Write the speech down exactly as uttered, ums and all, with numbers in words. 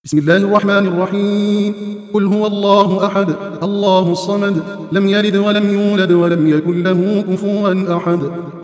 بسم الله الرحمن الرحيم. قل هو الله أحد الله الصمد لم يلد ولم يولد ولم يكن له كفوا أحد.